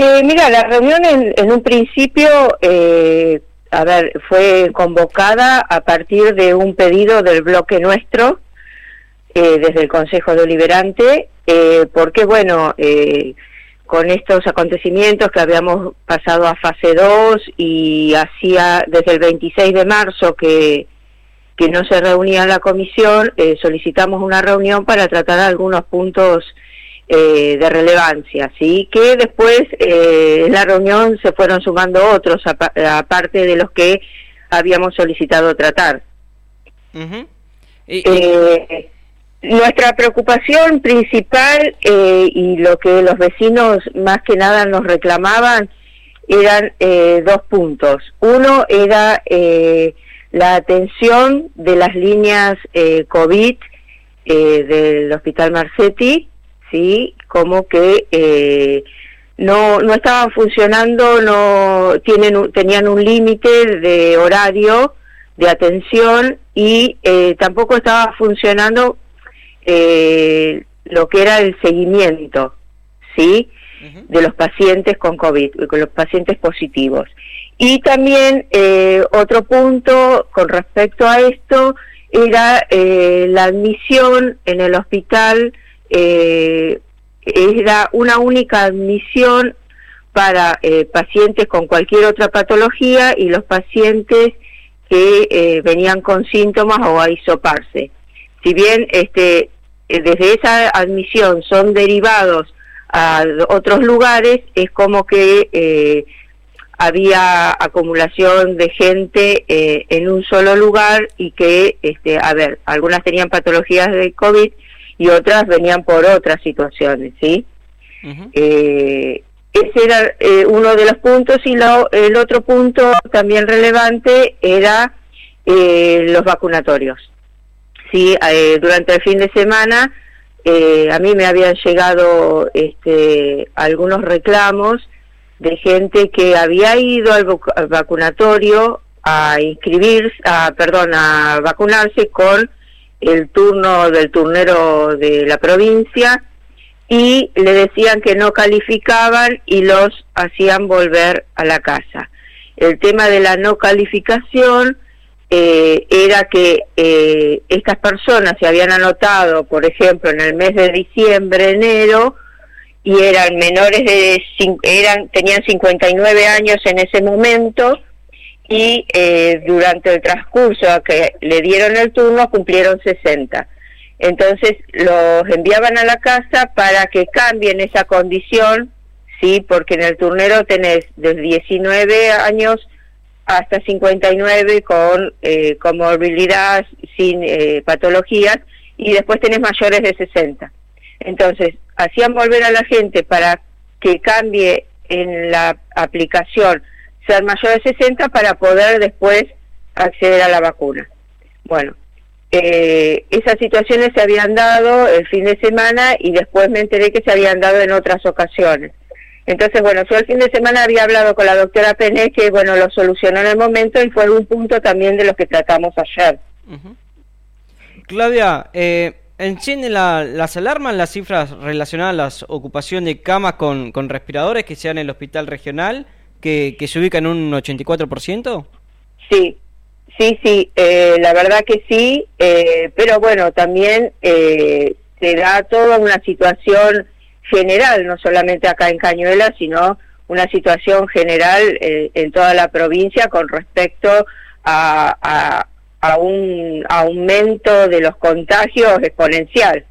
Mira, la reunión en un principio, fue convocada a partir de un pedido del bloque nuestro, desde el Consejo Deliberante, porque bueno, con estos acontecimientos que habíamos pasado a fase 2 y hacía desde el 26 de marzo que no se reunía la comisión, solicitamos una reunión para tratar algunos puntos de relevancia, ¿sí? Que después en la reunión se fueron sumando otros, aparte de los que habíamos solicitado tratar. Uh-huh. Nuestra preocupación principal y lo que los vecinos más que nada nos reclamaban eran dos puntos. Uno era la atención de las líneas COVID del Hospital Marcetti, sí, como que no estaban funcionando, tenían un límite de horario de atención y tampoco estaba funcionando lo que era el seguimiento, sí, uh-huh, de los pacientes con COVID, con los pacientes positivos. Y también otro punto con respecto a esto era la admisión en el hospital. Era una única admisión para pacientes con cualquier otra patología y los pacientes que venían con síntomas o a hisoparse. Si bien desde esa admisión son derivados a otros lugares, es como que había acumulación de gente en un solo lugar y que, algunas tenían patologías de COVID y otras venían por otras situaciones, ¿sí? Uh-huh. Ese era uno de los puntos, y el otro punto también relevante era los vacunatorios. Sí, durante el fin de semana a mí me habían llegado algunos reclamos de gente que había ido al vacunatorio a vacunarse con el turno del turnero de la provincia y le decían que no calificaban y los hacían volver a la casa. El tema de la no calificación era que estas personas se habían anotado, por ejemplo, en el mes de diciembre, enero, y eran menores tenían 59 años en ese momento, y durante el transcurso a que le dieron el turno cumplieron 60. Entonces los enviaban a la casa para que cambien esa condición, sí, porque en el turnero tenés desde 19 años hasta 59 con comorbilidad, sin patologías, y después tenés mayores de 60. Entonces hacían volver a la gente para que cambie en la aplicación ser mayor de 60 para poder después acceder a la vacuna. Bueno, esas situaciones se habían dado el fin de semana y después me enteré que se habían dado en otras ocasiones. Entonces, bueno, yo el fin de semana había hablado con la doctora Pené, que bueno, lo solucionó en el momento y fue un punto también de los que tratamos ayer. Uh-huh. Claudia, ¿encienden las alarmas las cifras relacionadas a la ocupación de camas con respiradores que sean en el hospital regional, que se ubica en un 84%? Sí, la verdad que sí, pero bueno, también se da toda una situación general, no solamente acá en Cañuelas, sino una situación general en toda la provincia con respecto a un aumento de los contagios exponencial.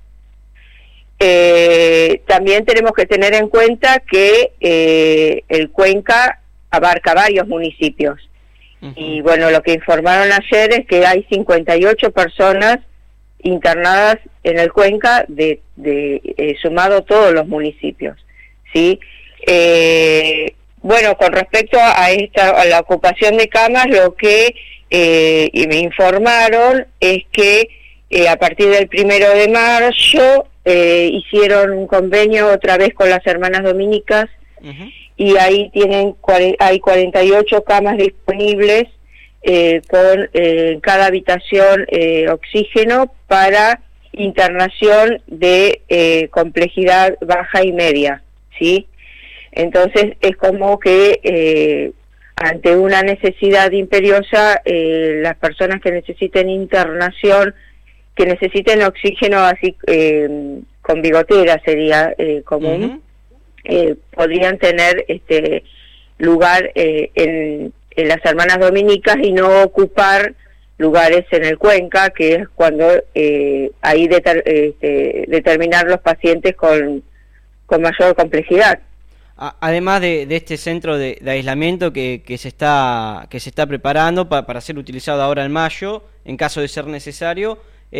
También tenemos que tener en cuenta que el Cuenca abarca varios municipios. Uh-huh. Y bueno, lo que informaron ayer es que hay 58 personas internadas en el Cuenca, sumado todos los municipios, ¿sí? Bueno, con respecto a la ocupación de camas, lo que me informaron es que a partir del 1 de marzo hicieron un convenio otra vez con las hermanas dominicas. Uh-huh. Y ahí hay 48 camas disponibles con cada habitación oxígeno para internación de complejidad baja y media, ¿sí? Entonces es como que ante una necesidad imperiosa, las personas que necesiten internación, que necesiten oxígeno así con bigotera sería común, podrían tener lugar en las Hermanas Dominicas y no ocupar lugares en el Cuenca, que es cuando ahí determinar los pacientes con mayor complejidad. Además de este centro de aislamiento que se está preparando para ser utilizado ahora en mayo, en caso de ser necesario,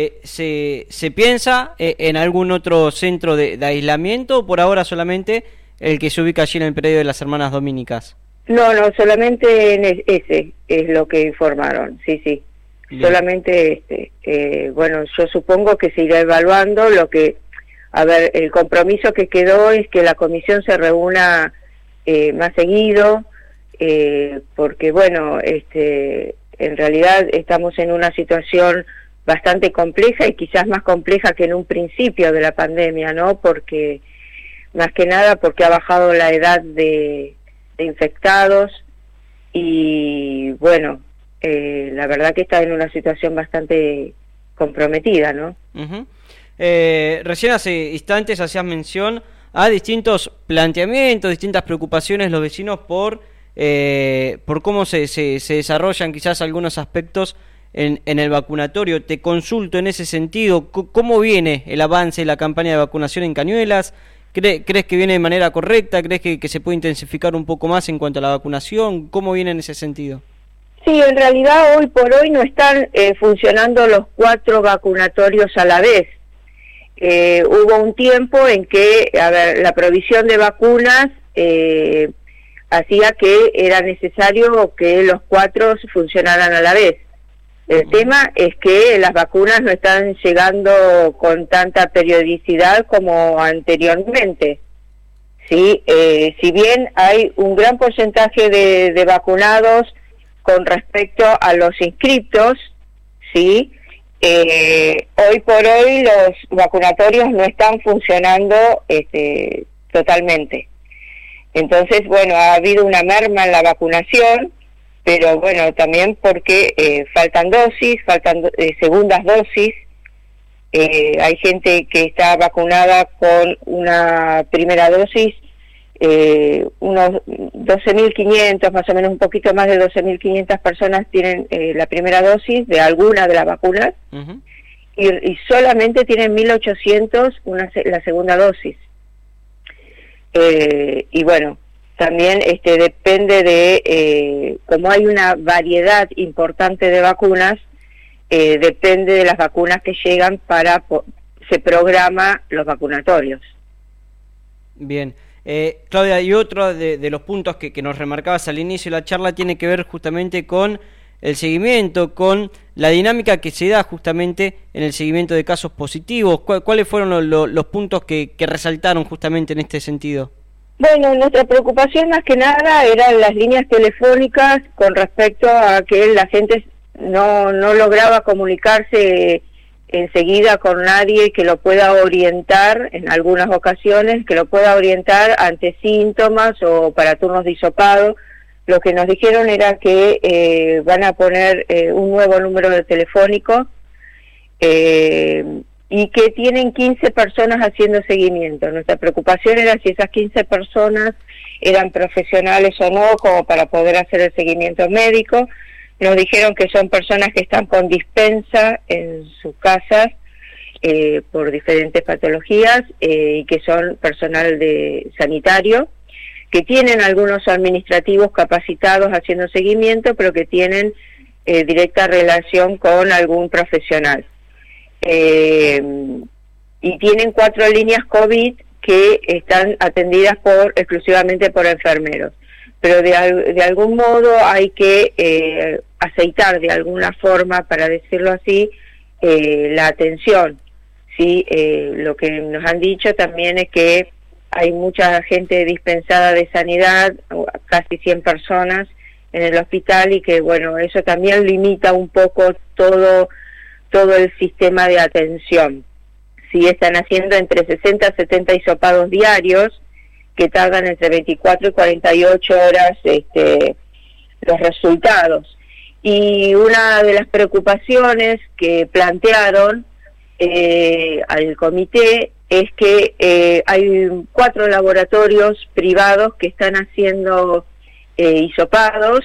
¿se piensa en algún otro centro de aislamiento o por ahora solamente el que se ubica allí en el predio de las Hermanas Dominicas? No, solamente en ese es lo que informaron, sí. Bien. Solamente bueno, yo supongo que se irá evaluando lo que... A ver, el compromiso que quedó es que la comisión se reúna más seguido, porque bueno, en realidad estamos en una situación bastante compleja y quizás más compleja que en un principio de la pandemia, ¿no? Porque, más que nada, porque ha bajado la edad de infectados y bueno, la verdad que está en una situación bastante comprometida, ¿no? Uh-huh. Recién hace instantes hacías mención a distintos planteamientos, distintas preocupaciones los vecinos por cómo se desarrollan quizás algunos aspectos en el vacunatorio. Te consulto en ese sentido, ¿cómo viene el avance de la campaña de vacunación en Cañuelas? ¿Crees que viene de manera correcta? ¿Crees que se puede intensificar un poco más en cuanto a la vacunación? ¿Cómo viene en ese sentido? Sí, en realidad hoy por hoy no están funcionando los 4 vacunatorios a la vez. Hubo un tiempo en que, la provisión de vacunas hacía que era necesario que los 4 funcionaran a la vez. El tema es que las vacunas no están llegando con tanta periodicidad como anteriormente. Sí, si bien hay un gran porcentaje de vacunados con respecto a los inscriptos, sí, hoy por hoy los vacunatorios no están funcionando totalmente. Entonces, bueno, ha habido una merma en la vacunación, pero bueno, también porque faltan segundas dosis. Hay gente que está vacunada con una primera dosis, unos 12.500, más o menos un poquito más de 12.500 personas tienen la primera dosis de alguna de las vacunas, uh-huh. y solamente tienen 1.800 la segunda dosis. Y bueno, también depende de, como hay una variedad importante de vacunas, depende de las vacunas que llegan se programa los vacunatorios. Bien. Claudia, y otro de los puntos que nos remarcabas al inicio de la charla tiene que ver justamente con el seguimiento, con la dinámica que se da justamente en el seguimiento de casos positivos. ¿Cuáles fueron los puntos que resaltaron justamente en este sentido? Bueno, nuestra preocupación más que nada eran las líneas telefónicas con respecto a que la gente no lograba comunicarse enseguida con nadie que lo pueda orientar, en algunas ocasiones, que lo pueda orientar ante síntomas o para turnos de hisopado. Lo que nos dijeron era que van a poner un nuevo número de telefónico y que tienen 15 personas haciendo seguimiento. Nuestra preocupación era si esas 15 personas eran profesionales o no, como para poder hacer el seguimiento médico. Nos dijeron que son personas que están con dispensa en sus casas por diferentes patologías y que son personal sanitario, que tienen algunos administrativos capacitados haciendo seguimiento, pero que tienen directa relación con algún profesional. Y tienen 4 líneas COVID que están atendidas exclusivamente por enfermeros. Pero de algún modo hay que aceitar de alguna forma, para decirlo así, la atención. ¿Sí? Lo que nos han dicho también es que hay mucha gente dispensada de sanidad, casi 100 personas en el hospital, y que bueno, eso también limita un poco todo el sistema de atención. Sí, están haciendo entre 60 a 70 hisopados diarios, que tardan entre 24 y 48 horas los resultados. Y una de las preocupaciones que plantearon al comité es que hay 4 laboratorios privados que están haciendo hisopados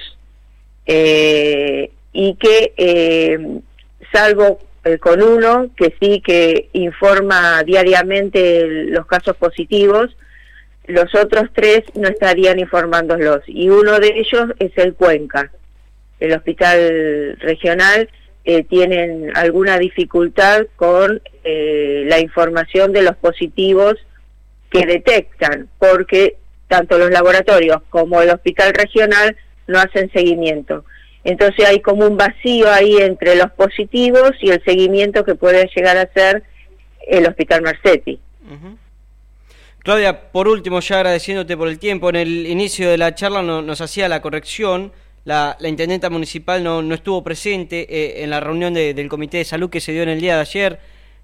y que salvo con uno que sí que informa diariamente los casos positivos, los otros 3 no estarían informándolos, y uno de ellos es el Cuenca. El hospital regional tienen alguna dificultad con la información de los positivos que detectan, porque tanto los laboratorios como el hospital regional no hacen seguimiento. Entonces hay como un vacío ahí entre los positivos y el seguimiento que puede llegar a hacer el Hospital Marcetti. Claudia, por último, ya agradeciéndote por el tiempo, en el inicio de la charla nos hacía la corrección, la intendenta municipal no estuvo presente en la reunión del Comité de Salud que se dio en el día de ayer.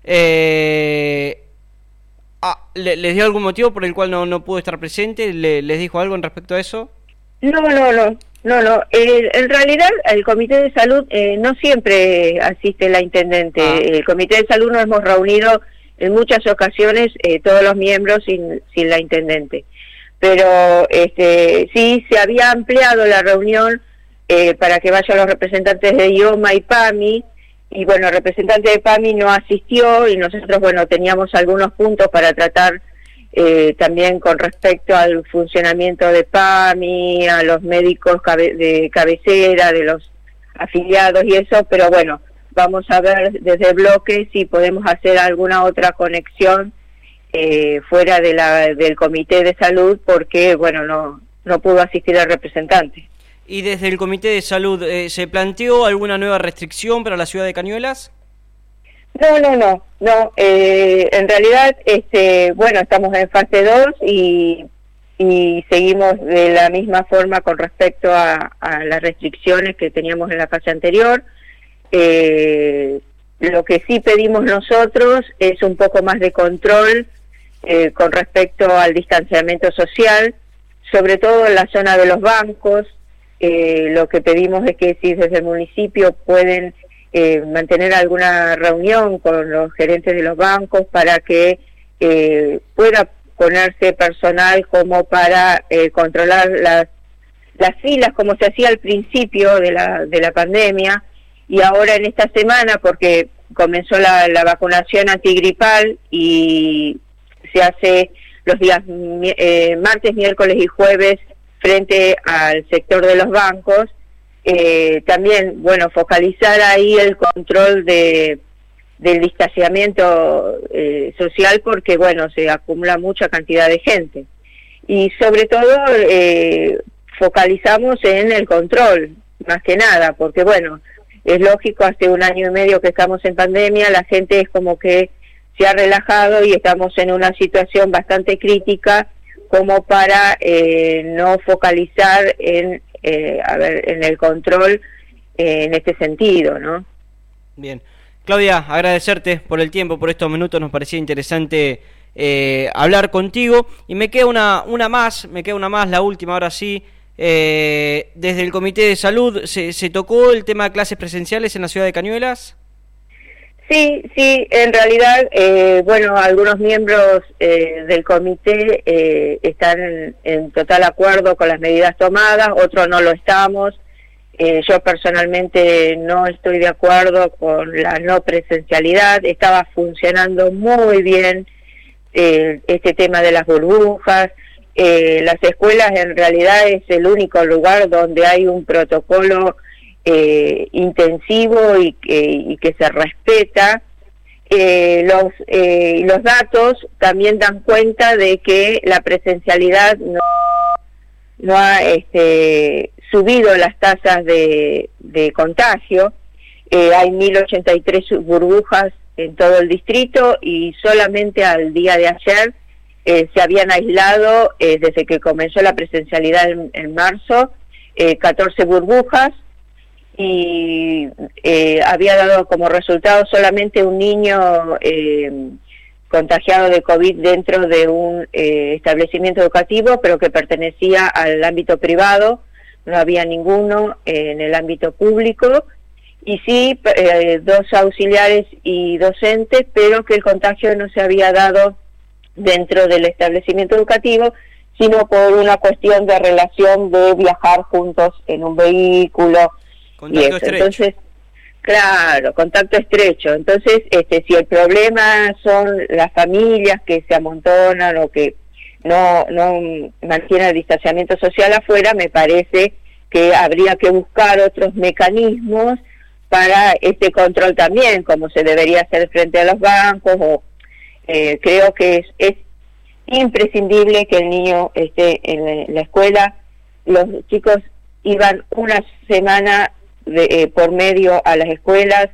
¿Les dio algún motivo por el cual no pudo estar presente? ¿Les dijo algo en respecto a eso? No. En realidad, el Comité de Salud no siempre asiste la intendente. El Comité de Salud nos hemos reunido en muchas ocasiones, todos los miembros sin la intendente. Pero sí se había ampliado la reunión para que vayan los representantes de IOMA y PAMI, y bueno, el representante de PAMI no asistió, y nosotros, bueno, teníamos algunos puntos para tratar también con respecto al funcionamiento de PAMI, a los médicos de cabecera, de los afiliados y eso, pero bueno, vamos a ver desde el bloque si podemos hacer alguna otra conexión fuera del Comité de Salud, porque bueno, no pudo asistir el representante. ¿Y desde el Comité de Salud se planteó alguna nueva restricción para la ciudad de Cañuelas? No. En realidad, bueno, estamos en fase 2 y seguimos de la misma forma con respecto a las restricciones que teníamos en la fase anterior. Lo que sí pedimos nosotros es un poco más de control con respecto al distanciamiento social, sobre todo en la zona de los bancos. Lo que pedimos es que si desde el municipio pueden mantener alguna reunión con los gerentes de los bancos para que pueda ponerse personal como para controlar las filas, como se hacía al principio de la pandemia, y ahora en esta semana, porque comenzó la vacunación antigripal y se hace los días martes, miércoles y jueves frente al sector de los bancos. También, bueno, focalizar ahí el control del distanciamiento social, porque, bueno, se acumula mucha cantidad de gente. Y sobre todo focalizamos en el control, más que nada, porque, bueno, es lógico, hace 1 año y medio que estamos en pandemia, la gente es como que se ha relajado y estamos en una situación bastante crítica como para no focalizar en el control en este sentido, ¿no? Bien. Claudia, agradecerte por el tiempo, por estos minutos, nos parecía interesante hablar contigo. Y me queda una más, la última, ahora sí. Desde el Comité de Salud, ¿se tocó el tema de clases presenciales en la ciudad de Cañuelas? Sí, en realidad, bueno, algunos miembros del comité están en total acuerdo con las medidas tomadas, otros no lo estamos. Yo personalmente no estoy de acuerdo con la no presencialidad. Estaba funcionando muy bien este tema de las burbujas. Las escuelas en realidad es el único lugar donde hay un protocolo intensivo y que se respeta. Los datos también dan cuenta de que la presencialidad no ha subido las tasas de contagio. Hay 1083 burbujas en todo el distrito y solamente al día de ayer se habían aislado, desde que comenzó la presencialidad en marzo, 14 burbujas, y había dado como resultado solamente un niño contagiado de COVID dentro de un establecimiento educativo, pero que pertenecía al ámbito privado, no había ninguno en el ámbito público, y sí 2 auxiliares y docentes, pero que el contagio no se había dado dentro del establecimiento educativo, sino por una cuestión de relación de viajar juntos en un vehículo. Contacto estrecho. Entonces, claro, contacto estrecho. Entonces, si el problema son las familias que se amontonan o que no mantienen el distanciamiento social afuera, me parece que habría que buscar otros mecanismos para este control también, como se debería hacer frente a los bancos, o creo que es imprescindible que el niño esté en la escuela. Los chicos iban una semana por medio a las escuelas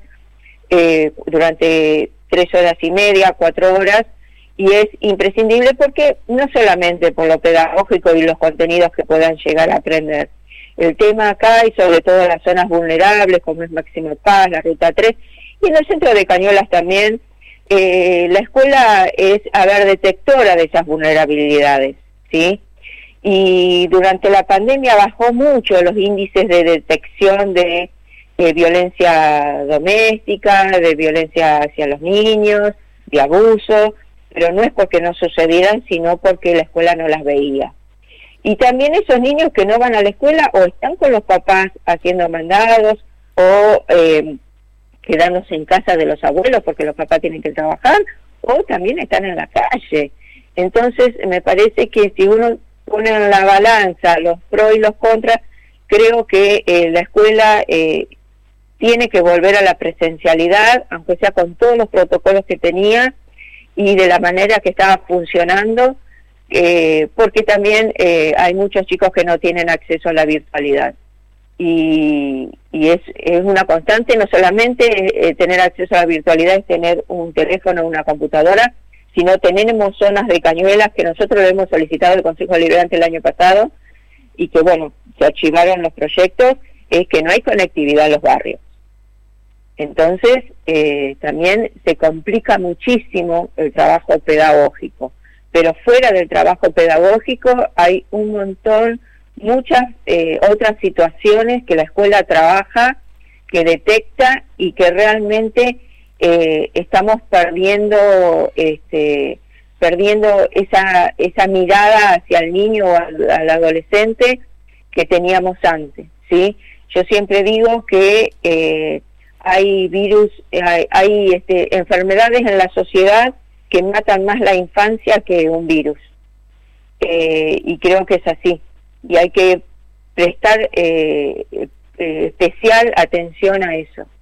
durante 3 horas y media, 4 horas, y es imprescindible porque no solamente por lo pedagógico y los contenidos que puedan llegar a aprender. El tema acá, y sobre todo en las zonas vulnerables, como es Máximo Paz, la Ruta 3, y en el centro de Cañuelas también, la escuela es, detectora de esas vulnerabilidades, ¿sí? Y durante la pandemia bajó mucho los índices de detección de violencia doméstica, de violencia hacia los niños, de abuso, pero no es porque no sucedieran, sino porque la escuela no las veía. Y también esos niños que no van a la escuela o están con los papás haciendo mandados o quedándose en casa de los abuelos porque los papás tienen que trabajar, o también están en la calle. Entonces me parece que si uno pone en la balanza los pros y los contras, creo que la escuela tiene que volver a la presencialidad, aunque sea con todos los protocolos que tenía y de la manera que estaba funcionando, porque también hay muchos chicos que no tienen acceso a la virtualidad. Y es una constante, no solamente tener acceso a la virtualidad, es tener un teléfono o una computadora, sino tenemos zonas de Cañuelas que nosotros le hemos solicitado al Consejo Deliberante el año pasado y que, bueno, se archivaron los proyectos, es que no hay conectividad en los barrios. Entonces, también se complica muchísimo el trabajo pedagógico. Pero fuera del trabajo pedagógico hay un montón, muchas otras situaciones que la escuela trabaja, que detecta y que realmente estamos perdiendo esa mirada hacia el niño o al adolescente que teníamos antes, ¿sí? Yo siempre digo que hay virus, hay enfermedades en la sociedad que matan más la infancia que un virus, y creo que es así, y hay que prestar especial atención a eso.